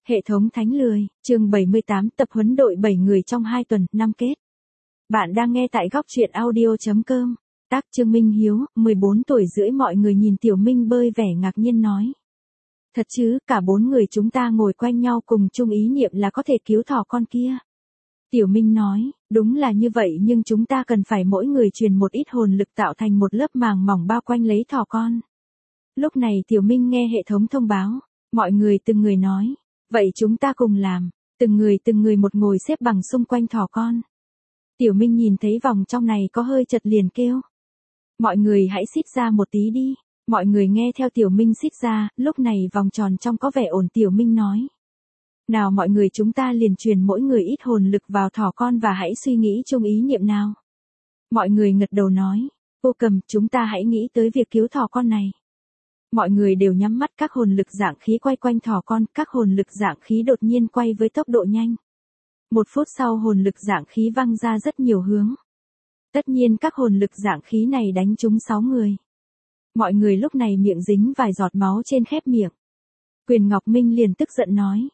Hệ thống thánh lười, chương 78 tập huấn đội 7 người trong 2 tuần, 5 kết. Bạn đang nghe tại góc truyện audio.com. Tác Trương Minh Hiếu, 14 tuổi rưỡi. Mọi người nhìn Tiểu Minh bơi vẻ ngạc nhiên nói. Thật chứ, cả 4 người chúng ta ngồi quanh nhau cùng chung ý niệm là có thể cứu thỏ con kia. Tiểu Minh nói, đúng là như vậy nhưng chúng ta cần phải mỗi người truyền một ít hồn lực tạo thành một lớp màng mỏng bao quanh lấy thỏ con. Lúc này Tiểu Minh nghe hệ thống thông báo, mọi người từng người nói. Vậy chúng ta cùng làm, từng người một ngồi xếp bằng xung quanh thỏ con. Tiểu Minh nhìn thấy vòng trong này có hơi chật liền kêu. Mọi người hãy xít ra một tí đi. Mọi người nghe theo Tiểu Minh xít ra, lúc này vòng tròn trong có vẻ ổn. Tiểu Minh nói. Nào mọi người chúng ta liền truyền mỗi người ít hồn lực vào thỏ con và hãy suy nghĩ chung ý niệm nào. Mọi người gật đầu nói. Cô Cầm, chúng ta hãy nghĩ tới việc cứu thỏ con này. Mọi người đều nhắm mắt, các hồn lực dạng khí quay quanh thỏ con, các hồn lực dạng khí đột nhiên quay với tốc độ nhanh. 1 phút sau hồn lực dạng khí văng ra rất nhiều hướng. Tất nhiên các hồn lực dạng khí này đánh trúng 6 người. Mọi người lúc này miệng dính vài giọt máu trên khép miệng. Quyền Ngọc Minh liền tức giận nói,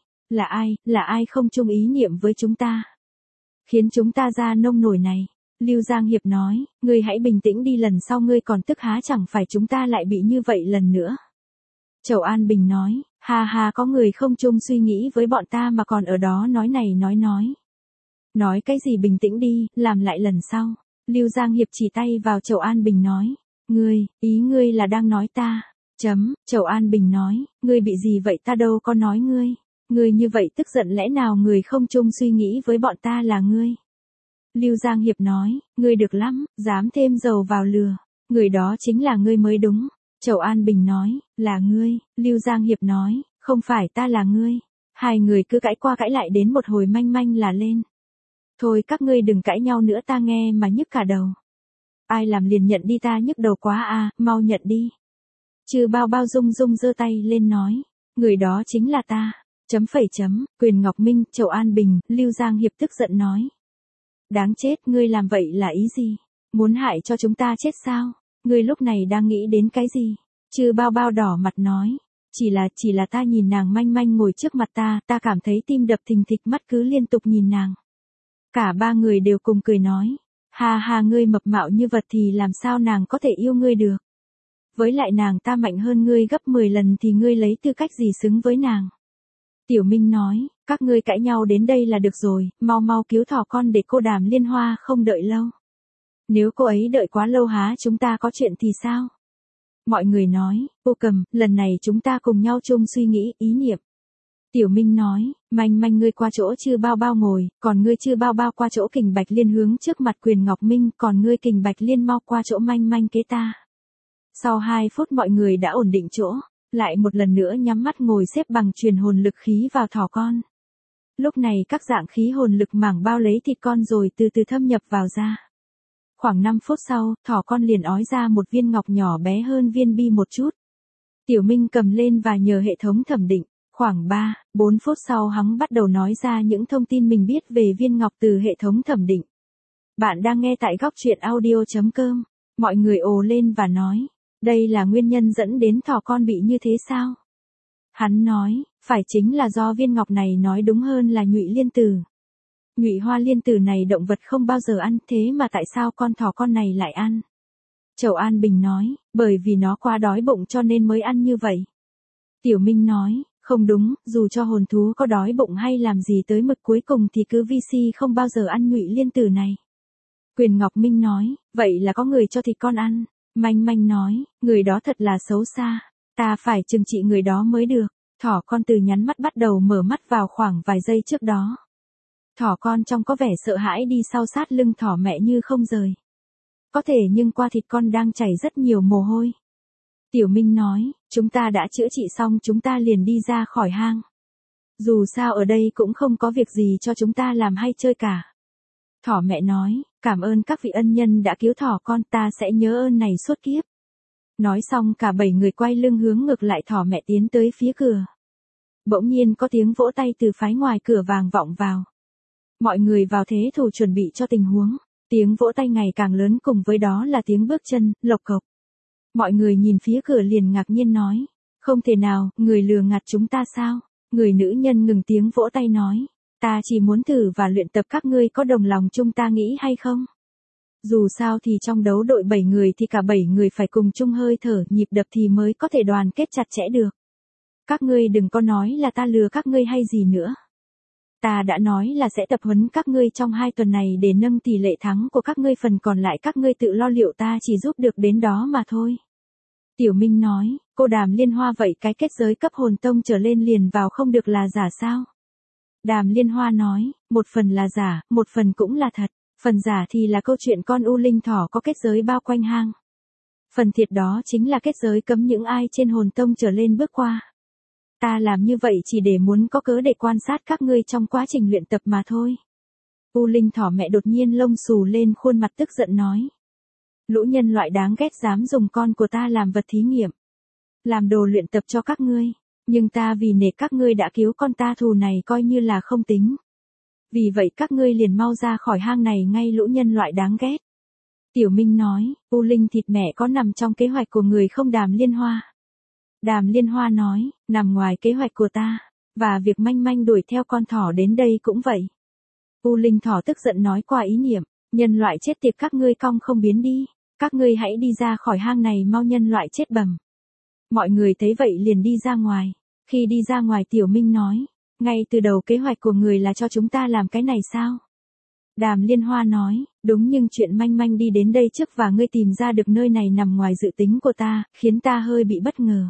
là ai không chung ý niệm với chúng ta? Khiến chúng ta ra nông nổi này. Lưu Giang Hiệp nói, ngươi hãy bình tĩnh đi, lần sau ngươi còn tức há chẳng phải chúng ta lại bị như vậy lần nữa. Chầu An Bình nói, ha có người không chung suy nghĩ với bọn ta mà còn ở đó nói này nói. Nói cái gì bình tĩnh đi, làm lại lần sau. Lưu Giang Hiệp chỉ tay vào Chầu An Bình nói, ý ngươi là đang nói ta. Chầu An Bình nói, ngươi bị gì vậy, ta đâu có nói ngươi. Ngươi như vậy tức giận, lẽ nào người không chung suy nghĩ với bọn ta là ngươi? Lưu Giang Hiệp nói, ngươi được lắm, dám thêm dầu vào lửa. Người đó chính là ngươi mới đúng. Chầu An Bình nói, là ngươi. Lưu Giang Hiệp nói, không phải ta là ngươi. Hai người cứ cãi qua cãi lại đến một hồi manh là lên. Thôi các ngươi đừng cãi nhau nữa, ta nghe mà nhức cả đầu. Ai làm liền nhận đi, ta nhức đầu quá à, mau nhận đi. Trừ Bao Bao rung giơ tay lên nói, người đó chính là ta. Quyền Ngọc Minh, Chầu An Bình, Lưu Giang Hiệp tức giận nói. Đáng chết, ngươi làm vậy là ý gì? Muốn hại cho chúng ta chết sao? Ngươi lúc này đang nghĩ đến cái gì? Trừ Bao Bao đỏ mặt nói. Chỉ là ta nhìn nàng manh ngồi trước mặt ta cảm thấy tim đập thình thịch, mắt cứ liên tục nhìn nàng. Cả 3 người đều cùng cười nói. Ha ngươi mập mạo như vật thì làm sao nàng có thể yêu ngươi được? Với lại nàng ta mạnh hơn ngươi gấp 10 lần thì ngươi lấy tư cách gì xứng với nàng? Tiểu Minh nói, các ngươi cãi nhau đến đây là được rồi, mau cứu thỏ con để cô Đàm Liên Hoa không đợi lâu. Nếu cô ấy đợi quá lâu há chúng ta có chuyện thì sao? Mọi người nói, cô Cầm, lần này chúng ta cùng nhau chung suy nghĩ, ý niệm. Tiểu Minh nói, manh ngươi qua chỗ Trư Bao Bao ngồi, còn ngươi Trư Bao Bao qua chỗ Kình Bạch Liên hướng trước mặt Quyền Ngọc Minh, còn ngươi Kình Bạch Liên mau qua chỗ manh kế ta. Sau 2 phút mọi người đã ổn định chỗ. Lại một lần nữa nhắm mắt ngồi xếp bằng truyền hồn lực khí vào thỏ con. Lúc này các dạng khí hồn lực mảng bao lấy thịt con rồi từ từ thâm nhập vào da. Khoảng 5 phút sau, thỏ con liền ói ra một viên ngọc nhỏ bé hơn viên bi một chút. Tiểu Minh cầm lên và nhờ hệ thống thẩm định. Khoảng 3-4 phút sau hắn bắt đầu nói ra những thông tin mình biết về viên ngọc từ hệ thống thẩm định. Bạn đang nghe tại góc truyện audio.com. Mọi người ồ lên và nói. Đây là nguyên nhân dẫn đến thỏ con bị như thế sao? Hắn nói, phải chính là do viên ngọc này, nói đúng hơn là nhụy liên tử. Nhụy hoa liên tử này động vật không bao giờ ăn, thế mà tại sao con thỏ con này lại ăn? Chầu An Bình nói, bởi vì nó quá đói bụng cho nên mới ăn như vậy. Tiểu Minh nói, không đúng, dù cho hồn thú có đói bụng hay làm gì tới mực cuối cùng thì cứ vi si không bao giờ ăn nhụy liên tử này. Quyền Ngọc Minh nói, vậy là có người cho thịt con ăn. Manh nói, người đó thật là xấu xa, ta phải trừng trị người đó mới được. Thỏ con từ nhắm mắt bắt đầu mở mắt vào khoảng vài giây trước đó. Thỏ con trông có vẻ sợ hãi đi sau sát lưng thỏ mẹ như không rời. Có thể nhưng qua thịt con đang chảy rất nhiều mồ hôi. Tiểu Minh nói, chúng ta đã chữa trị xong, chúng ta liền đi ra khỏi hang. Dù sao ở đây cũng không có việc gì cho chúng ta làm hay chơi cả. Thỏ mẹ nói, cảm ơn các vị ân nhân đã cứu thỏ con, ta sẽ nhớ ơn này suốt kiếp. Nói xong cả 7 người quay lưng hướng ngược lại thỏ mẹ tiến tới phía cửa. Bỗng nhiên có tiếng vỗ tay từ phái ngoài cửa vang vọng vào. Mọi người vào thế thủ chuẩn bị cho tình huống. Tiếng vỗ tay ngày càng lớn, cùng với đó là tiếng bước chân, lộc cộc. Mọi người nhìn phía cửa liền ngạc nhiên nói. Không thể nào, người lừa gạt chúng ta sao? Người nữ nhân ngừng tiếng vỗ tay nói, ta chỉ muốn thử và luyện tập, các ngươi có đồng lòng chung ta nghĩ hay không? Dù sao thì trong đấu đội 7 người thì cả 7 người phải cùng chung hơi thở, nhịp đập thì mới có thể đoàn kết chặt chẽ được. Các ngươi đừng có nói là ta lừa các ngươi hay gì nữa. Ta đã nói là sẽ tập huấn các ngươi trong 2 tuần này để nâng tỷ lệ thắng của các ngươi, phần còn lại các ngươi tự lo liệu, ta chỉ giúp được đến đó mà thôi. Tiểu Minh nói, cô Đàm Liên Hoa, vậy cái kết giới cấp hồn tông trở lên liền vào không được là giả sao? Đàm Liên Hoa nói, một phần là giả, một phần cũng là thật. Phần giả thì là câu chuyện con U Linh Thỏ có kết giới bao quanh hang. Phần thiệt đó chính là kết giới cấm những ai trên hồn tông trở lên bước qua. Ta làm như vậy chỉ để muốn có cớ để quan sát các ngươi trong quá trình luyện tập mà thôi. U Linh Thỏ mẹ đột nhiên lông xù lên khuôn mặt tức giận nói. Lũ nhân loại đáng ghét dám dùng con của ta làm vật thí nghiệm. Làm đồ luyện tập cho các ngươi. Nhưng ta vì nể các ngươi đã cứu con ta, thù này coi như là không tính. Vì vậy các ngươi liền mau ra khỏi hang này ngay, lũ nhân loại đáng ghét. Tiểu Minh nói, U Linh thịt mẹ có nằm trong kế hoạch của người không Đàm Liên Hoa? Đàm Liên Hoa nói, nằm ngoài kế hoạch của ta. Và việc manh manh đuổi theo con thỏ đến đây cũng vậy. U Linh Thỏ tức giận nói qua ý niệm, nhân loại chết tiệt, các ngươi cong không biến đi. Các ngươi hãy đi ra khỏi hang này mau, nhân loại chết bầm. Mọi người thấy vậy liền đi ra ngoài. Khi đi ra ngoài Tiểu Minh nói, ngay từ đầu kế hoạch của người là cho chúng ta làm cái này sao? Đàm Liên Hoa nói, đúng, nhưng chuyện manh manh đi đến đây trước và ngươi tìm ra được nơi này nằm ngoài dự tính của ta, khiến ta hơi bị bất ngờ.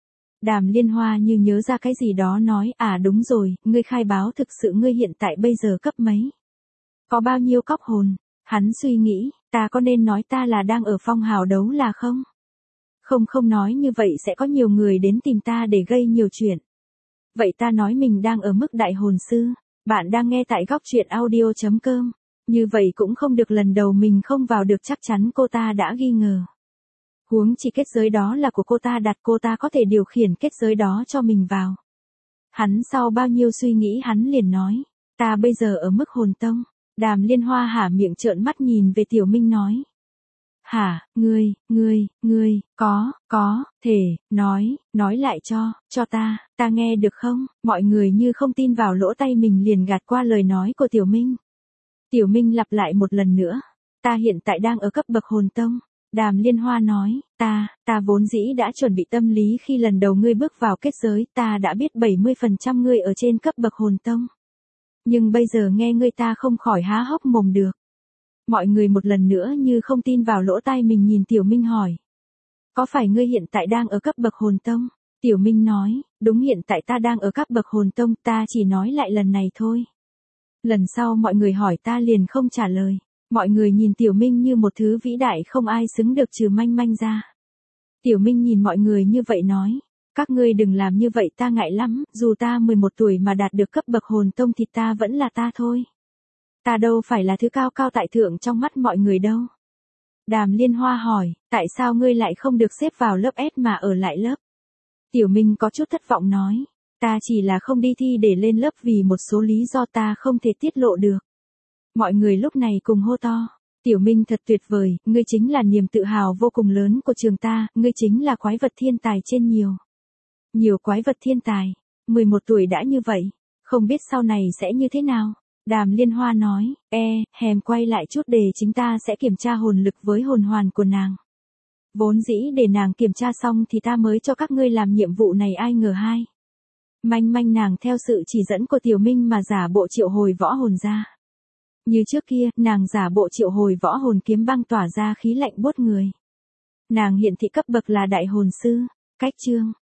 Đàm Liên Hoa như nhớ ra cái gì đó nói, à đúng rồi, ngươi khai báo thực sự ngươi hiện tại bây giờ cấp mấy? Có bao nhiêu cóc hồn? Hắn suy nghĩ, ta có nên nói ta là đang ở phong hào đấu là không? Không nói như vậy sẽ có nhiều người đến tìm ta để gây nhiều chuyện. Vậy ta nói mình đang ở mức đại hồn sư. Bạn đang nghe tại góc truyện audio.com. Như vậy cũng không được, lần đầu mình không vào được chắc chắn cô ta đã nghi ngờ. Huống chi kết giới đó là của cô ta đặt, cô ta có thể điều khiển kết giới đó cho mình vào. Hắn sau bao nhiêu suy nghĩ hắn liền nói, ta bây giờ ở mức hồn tông. Đàm Liên Hoa hả miệng trợn mắt nhìn về Tiểu Minh nói. Hả, ngươi, có, thể, nói lại cho ta nghe được không? Mọi người như không tin vào lỗ tai mình liền gạt qua lời nói của Tiểu Minh. Tiểu Minh lặp lại một lần nữa, ta hiện tại đang ở cấp bậc hồn tông. Đàm Liên Hoa nói, ta vốn dĩ đã chuẩn bị tâm lý khi lần đầu ngươi bước vào kết giới, ta đã biết 70% ngươi ở trên cấp bậc hồn tông. Nhưng bây giờ nghe ngươi ta không khỏi há hốc mồm được. Mọi người một lần nữa như không tin vào lỗ tai mình nhìn Tiểu Minh hỏi. Có phải ngươi hiện tại đang ở cấp bậc hồn tông? Tiểu Minh nói, đúng, hiện tại ta đang ở cấp bậc hồn tông, ta chỉ nói lại lần này thôi. Lần sau mọi người hỏi ta liền không trả lời. Mọi người nhìn Tiểu Minh như một thứ vĩ đại không ai xứng được trừ manh manh ra. Tiểu Minh nhìn mọi người như vậy nói, các ngươi đừng làm như vậy, ta ngại lắm, dù ta 11 tuổi mà đạt được cấp bậc hồn tông thì ta vẫn là ta thôi. Ta đâu phải là thứ cao cao tại thượng trong mắt mọi người đâu. Đàm Liên Hoa hỏi, tại sao ngươi lại không được xếp vào lớp S mà ở lại lớp? Tiểu Minh có chút thất vọng nói, ta chỉ là không đi thi để lên lớp vì một số lý do ta không thể tiết lộ được. Mọi người lúc này cùng hô to, Tiểu Minh thật tuyệt vời, ngươi chính là niềm tự hào vô cùng lớn của trường ta, ngươi chính là quái vật thiên tài trên nhiều quái vật thiên tài. 11 tuổi đã như vậy, không biết sau này sẽ như thế nào. Đàm Liên Hoa nói, hèm quay lại chút để chính ta sẽ kiểm tra hồn lực với hồn hoàn của nàng. Vốn dĩ để nàng kiểm tra xong thì ta mới cho các ngươi làm nhiệm vụ này, ai ngờ hai. Manh manh nàng theo sự chỉ dẫn của Tiểu Minh mà giả bộ triệu hồi võ hồn ra. Như trước kia, nàng giả bộ triệu hồi võ hồn kiếm băng tỏa ra khí lạnh buốt người. Nàng hiện thị cấp bậc là đại hồn sư. Cách chương